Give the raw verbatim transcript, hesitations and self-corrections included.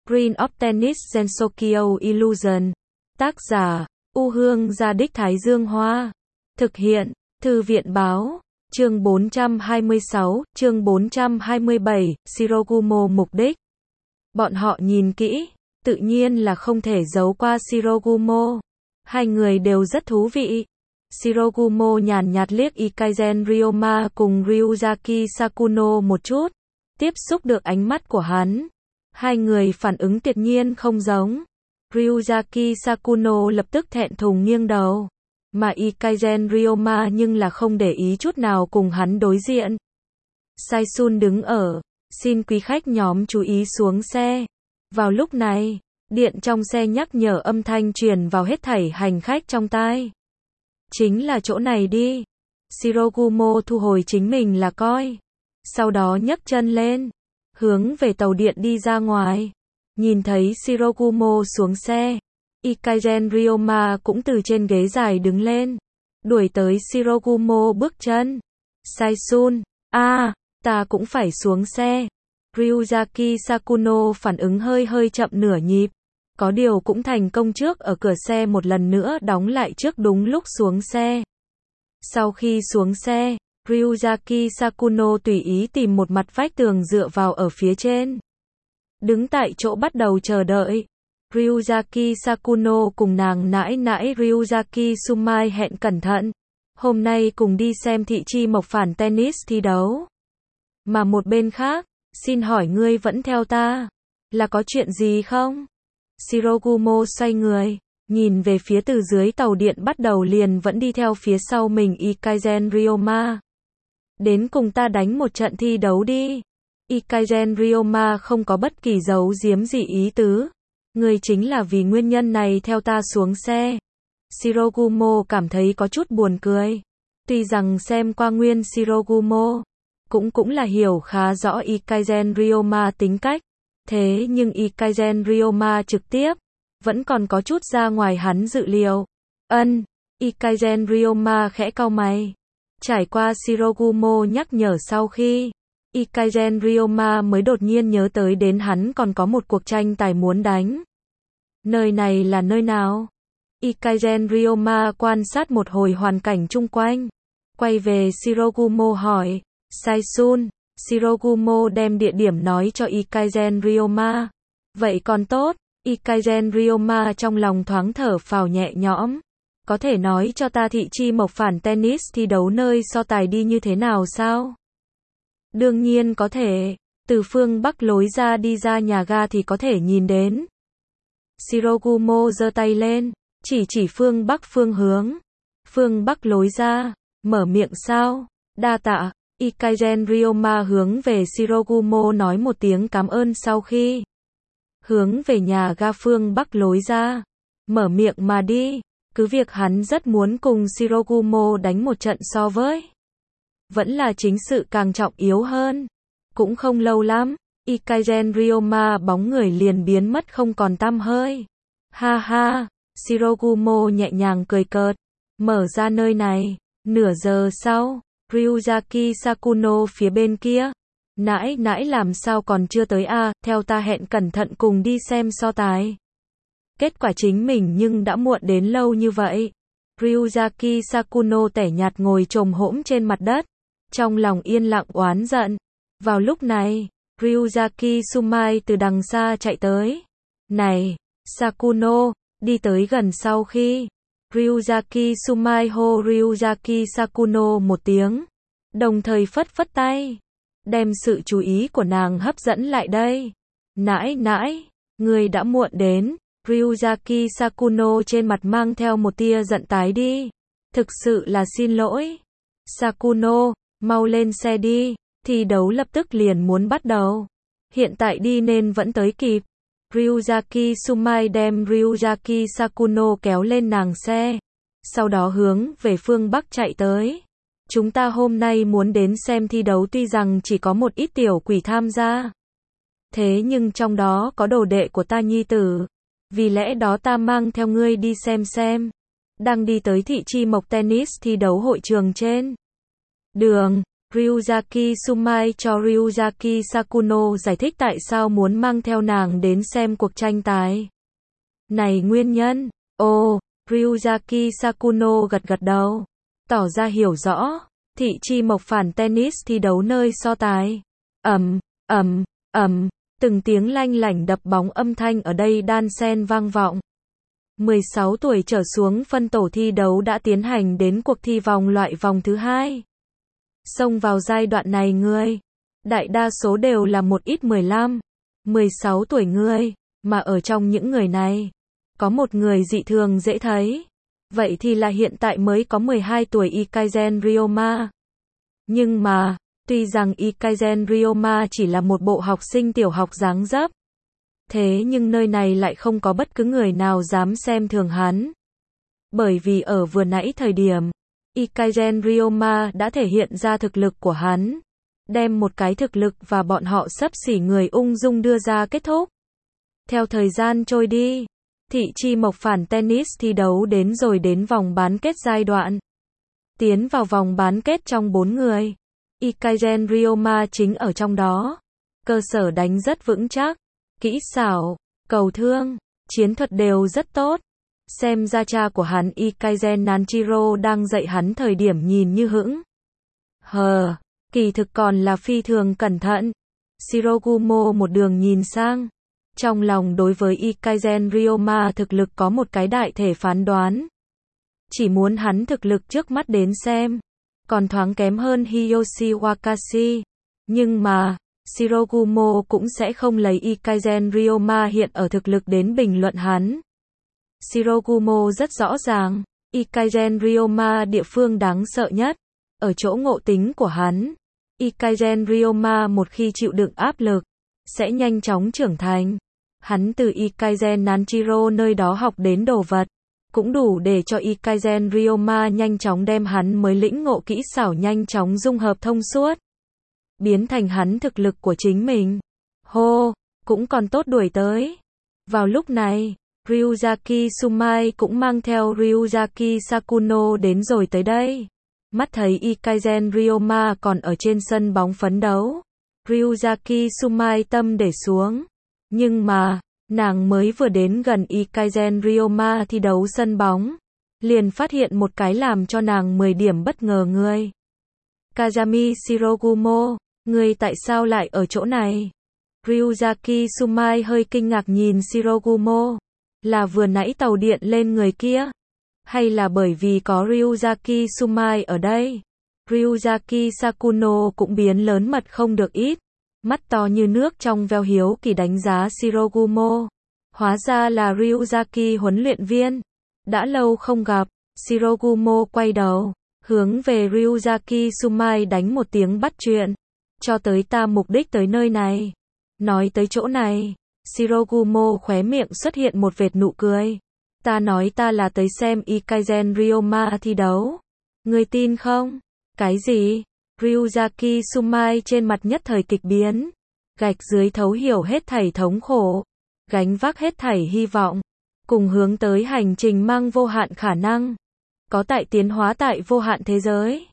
Green of Tennis Gensokyo Illusion. Tác giả, U Hương Gia Đích Thái Dương Hoa. Thực hiện, Thư viện Báo. Chương bốn trăm hai mươi sáu, chương bốn trăm hai mươi bảy, Shirogumo mục đích. Bọn họ nhìn kỹ, tự nhiên là không thể giấu qua Shirogumo. Hai người đều rất thú vị. Shirogumo nhàn nhạt liếc Ikaizen Ryoma cùng Ryuzaki Sakuno một chút, tiếp xúc được ánh mắt của hắn. Hai người phản ứng tuyệt nhiên không giống. Ryuzaki Sakuno lập tức thẹn thùng nghiêng đầu, mà Ikaizen Ryoma nhưng là không để ý chút nào cùng hắn đối diện. Saisun đứng ở, xin quý khách nhóm chú ý xuống xe. Vào lúc này, điện trong xe nhắc nhở âm thanh truyền vào hết thảy hành khách trong tai. Chính là chỗ này đi. Shirogumo thu hồi chính mình là coi. Sau đó nhấc chân lên, hướng về tàu điện đi ra ngoài. Nhìn thấy Shirogumo xuống xe, Ikaizen Ryoma cũng từ trên ghế dài đứng lên, đuổi tới Shirogumo bước chân. Saisun, a, à, ta cũng phải xuống xe. Ryuzaki Sakuno phản ứng hơi hơi chậm nửa nhịp, có điều cũng thành công trước ở cửa xe một lần nữa đóng lại trước đúng lúc xuống xe. Sau khi xuống xe, Ryuzaki Sakuno tùy ý tìm một mặt vách tường dựa vào ở phía trên. Đứng tại chỗ bắt đầu chờ đợi. Ryuzaki Sakuno cùng nàng nãi nãi Ryuzaki Sumai hẹn cẩn thận. Hôm nay cùng đi xem thị chi mộc phản tennis thi đấu. Mà một bên khác, xin hỏi ngươi vẫn theo ta, là có chuyện gì không? Shirogumo xoay người, nhìn về phía từ dưới tàu điện bắt đầu liền vẫn đi theo phía sau mình Ikaizen Ryoma. Đến cùng ta đánh một trận thi đấu đi. Ikaizen Ryoma không có bất kỳ giấu giếm gì ý tứ. Ngươi chính là vì nguyên nhân này theo ta xuống xe. Shirogumo cảm thấy có chút buồn cười. Tuy rằng xem qua nguyên Shirogumo, cũng cũng là hiểu khá rõ Ikaizen Ryoma tính cách. Thế nhưng Ikaizen Ryoma trực tiếp, vẫn còn có chút ra ngoài hắn dự liệu. Ân, Ikaizen Ryoma khẽ cau mày. Trải qua Shirogumo nhắc nhở sau khi, Ikaizen Ryoma mới đột nhiên nhớ tới đến hắn còn có một cuộc tranh tài muốn đánh. Nơi này là nơi nào? Ikaizen Ryoma quan sát một hồi hoàn cảnh chung quanh, quay về Shirogumo hỏi. Saisun, Shirogumo đem địa điểm nói cho Ikaizen Ryoma. Vậy còn tốt, Ikaizen Ryoma trong lòng thoáng thở phào nhẹ nhõm. Có thể nói cho ta thị chi mộc phản tennis thi đấu nơi so tài đi như thế nào sao? Đương nhiên có thể, từ phương Bắc lối ra đi ra nhà ga thì có thể nhìn đến. Shirogumo giơ tay lên, chỉ chỉ phương Bắc phương hướng. Phương Bắc lối ra, mở miệng sao? Đa tạ. Ikaizen Ryoma hướng về Shirogumo nói một tiếng cảm ơn sau khi hướng về nhà ga phương Bắc lối ra, mở miệng mà đi. Cứ việc hắn rất muốn cùng Shirogumo đánh một trận so với, vẫn là chính sự càng trọng yếu hơn. Cũng không lâu lắm, Ikaizen Ryoma bóng người liền biến mất không còn tăm hơi. Ha ha, Shirogumo nhẹ nhàng cười cợt, mở ra nơi này. Nửa giờ sau, Ryuzaki Sakuno phía bên kia. Nãi nãi làm sao còn chưa tới à, theo ta hẹn cẩn thận cùng đi xem so tài. Kết quả chính mình nhưng đã muộn đến lâu như vậy. Ryuzaki Sakuno tẻ nhạt ngồi chồm hổm trên mặt đất, trong lòng yên lặng oán giận. Vào lúc này, Ryuzaki Sumai từ đằng xa chạy tới. Này, Sakuno, đi tới gần sau khi Ryuzaki Sumai hô Ryuzaki Sakuno một tiếng, đồng thời phất phất tay, đem sự chú ý của nàng hấp dẫn lại đây. Nãi nãi, người đã muộn đến. Ryuzaki Sakuno trên mặt mang theo một tia giận tái đi. Thực sự là xin lỗi. Sakuno, mau lên xe đi, thi đấu lập tức liền muốn bắt đầu. Hiện tại đi nên vẫn tới kịp. Ryuzaki Sumai đem Ryuzaki Sakuno kéo lên nàng xe, sau đó hướng về phương Bắc chạy tới. Chúng ta hôm nay muốn đến xem thi đấu tuy rằng chỉ có một ít tiểu quỷ tham gia. Thế nhưng trong đó có đồ đệ của ta nhi tử. Vì lẽ đó ta mang theo ngươi đi xem xem. Đang đi tới thị chi mộc tennis thi đấu hội trường trên đường, Ryuzaki Sumai cho Ryuzaki Sakuno giải thích tại sao muốn mang theo nàng đến xem cuộc tranh tài. Này nguyên nhân. Ồ, Ryuzaki Sakuno gật gật đầu, tỏ ra hiểu rõ. Thị chi mộc phản tennis thi đấu nơi so tài. Ầm, ầm, ầm, từng tiếng lanh lảnh đập bóng âm thanh ở đây đan xen vang vọng. mười sáu tuổi trở xuống phân tổ thi đấu đã tiến hành đến cuộc thi vòng loại vòng thứ hai. Xông vào giai đoạn này người, đại đa số đều là một ít mười lăm, mười sáu tuổi người, mà ở trong những người này, có một người dị thường dễ thấy. Vậy thì là hiện tại mới có mười hai tuổi Ikaisen Ryoma. Nhưng mà, tuy rằng Ikaisen Ryoma chỉ là một bộ học sinh tiểu học dáng dấp, thế nhưng nơi này lại không có bất cứ người nào dám xem thường hắn. Bởi vì ở vừa nãy thời điểm, Ikaisen Ryoma đã thể hiện ra thực lực của hắn, đem một cái thực lực và bọn họ xấp xỉ người ung dung đưa ra kết thúc. Theo thời gian trôi đi, thị chi mộc phản tennis thi đấu đến rồi đến vòng bán kết giai đoạn. Tiến vào vòng bán kết trong bốn người, Ikaisen Ryoma chính ở trong đó. Cơ sở đánh rất vững chắc, kỹ xảo, cầu thương, chiến thuật đều rất tốt. Xem ra cha của hắn Ikaisen Nanjiro đang dạy hắn thời điểm nhìn như hững hờ, kỳ thực còn là phi thường cẩn thận. Shirogumo một đường nhìn sang, trong lòng đối với Ikaisen Ryoma thực lực có một cái đại thể phán đoán. Chỉ muốn hắn thực lực trước mắt đến xem, còn thoáng kém hơn Hiyoshi Wakashi. Nhưng mà, Shirogumo cũng sẽ không lấy Ikaisen Ryoma hiện ở thực lực đến bình luận hắn. Shirogumo rất rõ ràng, Ikaisen Ryoma địa phương đáng sợ nhất, ở chỗ ngộ tính của hắn. Ikaisen Ryoma một khi chịu đựng áp lực, sẽ nhanh chóng trưởng thành. Hắn từ Ikaisen Nanjiro nơi đó học đến đồ vật, cũng đủ để cho Ikaisen Ryoma nhanh chóng đem hắn mới lĩnh ngộ kỹ xảo nhanh chóng dung hợp thông suốt, biến thành hắn thực lực của chính mình. Hô, cũng còn tốt đuổi tới. Vào lúc này, Ryuzaki Sumai cũng mang theo Ryuzaki Sakuno đến rồi tới đây. Mắt thấy Ikaisen Ryoma còn ở trên sân bóng phấn đấu, Ryuzaki Sumai tâm để xuống. Nhưng mà, nàng mới vừa đến gần Ikaisen Ryoma thi đấu sân bóng, liền phát hiện một cái làm cho nàng mười điểm bất ngờ người. Kazami Shirogumo, người tại sao lại ở chỗ này? Ryuzaki Sumai hơi kinh ngạc nhìn Shirogumo. Là vừa nãy tàu điện lên người kia? Hay là bởi vì có Ryuzaki Sumai ở đây? Ryuzaki Sakuno cũng biến lớn mật không được ít. Mắt to như nước trong veo hiếu kỳ đánh giá Shirogumo. Hóa ra là Ryuzaki huấn luyện viên. Đã lâu không gặp, Shirogumo quay đầu, hướng về Ryuzaki Sumai đánh một tiếng bắt chuyện. Cho tới ta mục đích tới nơi này. Nói tới chỗ này, Shirogumo khóe miệng xuất hiện một vệt nụ cười. Ta nói ta là tới xem Ikaisen Ryoma thi đấu. Ngươi tin không? Cái gì? Ryuzaki Sumai trên mặt nhất thời kịch biến. Gạch dưới thấu hiểu hết thảy thống khổ, gánh vác hết thảy hy vọng, cùng hướng tới hành trình mang vô hạn khả năng. Có tại tiến hóa tại vô hạn thế giới.